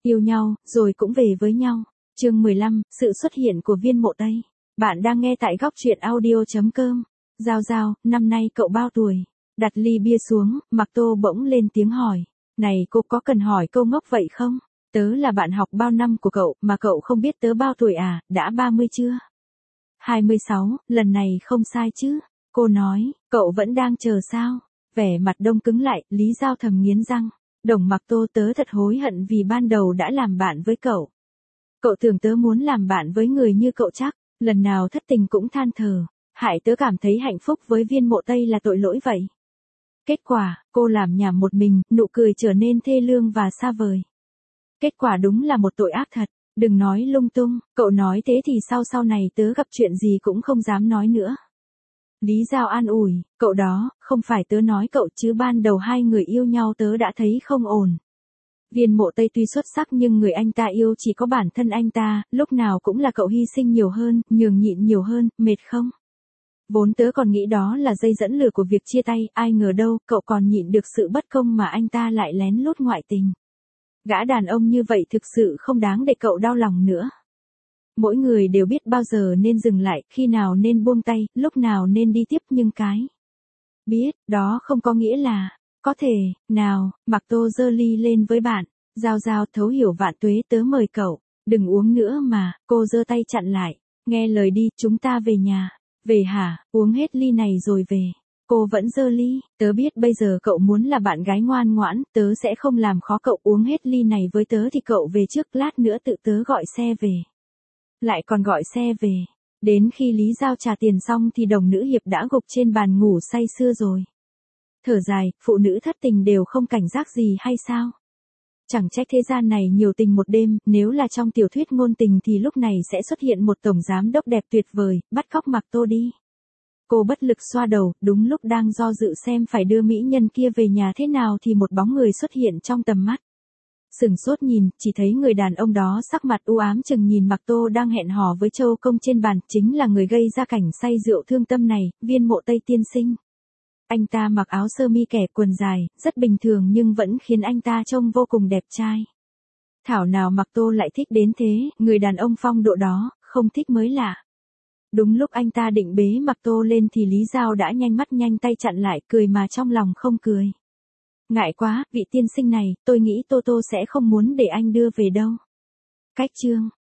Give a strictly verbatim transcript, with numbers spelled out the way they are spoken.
Yêu nhau, rồi cũng về với nhau. Chương mười lăm, sự xuất hiện của Viên Mộ Tây. Bạn đang nghe tại góc truyện audio chấm com. Giao Giao, năm nay cậu bao tuổi? Đặt ly bia xuống, Mạc Tô bỗng lên tiếng hỏi. Này cô có cần hỏi câu ngốc vậy không? Tớ là bạn học bao năm của cậu, mà cậu không biết tớ bao tuổi à, đã ba mươi chưa? hai mươi sáu, lần này không sai chứ? Cô nói, cậu vẫn đang chờ sao? Vẻ mặt đông cứng lại, Lý Giao thầm nghiến răng. Đồng Mạc Tô, tớ thật hối hận vì ban đầu đã làm bạn với cậu. Cậu tưởng tớ muốn làm bạn với người như cậu chắc, lần nào thất tình cũng than thở, hại tớ cảm thấy hạnh phúc với Viên Mộ Tây là tội lỗi vậy. Kết quả, cô làm nhảm một mình, nụ cười trở nên thê lương và xa vời. Kết quả đúng là một tội ác thật, đừng nói lung tung, cậu nói thế thì sau sau này tớ gặp chuyện gì cũng không dám nói nữa. Lý Giao an ủi, cậu đó, không phải tớ nói cậu chứ ban đầu hai người yêu nhau tớ đã thấy không ổn. Viên Mộ Tây tuy xuất sắc nhưng người anh ta yêu chỉ có bản thân anh ta, lúc nào cũng là cậu hy sinh nhiều hơn, nhường nhịn nhiều hơn, mệt không? Vốn tớ còn nghĩ đó là dây dẫn lửa của việc chia tay, ai ngờ đâu, cậu còn nhịn được sự bất công mà anh ta lại lén lút ngoại tình. Gã đàn ông như vậy thực sự không đáng để cậu đau lòng nữa. Mỗi người đều biết bao giờ nên dừng lại, khi nào nên buông tay, lúc nào nên đi tiếp, nhưng cái biết, đó không có nghĩa là có thể. Nào, Mạc Tô giơ ly lên với bạn. Giao Giao, thấu hiểu vạn tuế, tớ mời cậu, đừng uống nữa mà. Cô giơ tay chặn lại. Nghe lời đi, chúng ta về nhà. Về hả, uống hết ly này rồi về. Cô vẫn giơ ly. Tớ biết bây giờ cậu muốn là bạn gái ngoan ngoãn, tớ sẽ không làm khó cậu. Uống hết ly này với tớ thì cậu về trước, lát nữa tự tớ gọi xe về. Lại còn gọi xe về. Đến khi Lý Giao trả tiền xong thì đồng nữ hiệp đã gục trên bàn ngủ say sưa rồi. Thở dài, phụ nữ thất tình đều không cảnh giác gì hay sao? Chẳng trách thế gian này nhiều tình một đêm, nếu là trong tiểu thuyết ngôn tình thì lúc này sẽ xuất hiện một tổng giám đốc đẹp tuyệt vời, bắt cóc Mạc Tô đi. Cô bất lực xoa đầu, đúng lúc đang do dự xem phải đưa mỹ nhân kia về nhà thế nào thì một bóng người xuất hiện trong tầm mắt. Sửng sốt nhìn, chỉ thấy người đàn ông đó sắc mặt u ám chừng nhìn Mạc Tô đang hẹn hò với Châu Công trên bàn, chính là người gây ra cảnh say rượu thương tâm này, Viên Mộ Tây tiên sinh. Anh ta mặc áo sơ mi kẻ quần dài, rất bình thường nhưng vẫn khiến anh ta trông vô cùng đẹp trai. Thảo nào Mạc Tô lại thích đến thế, người đàn ông phong độ đó, không thích mới lạ. Đúng lúc anh ta định bế Mạc Tô lên thì Lý Giao đã nhanh mắt nhanh tay chặn lại, cười mà trong lòng không cười. Ngại quá, vị tiên sinh này, tôi nghĩ Tô Tô sẽ không muốn để anh đưa về đâu. Cách chương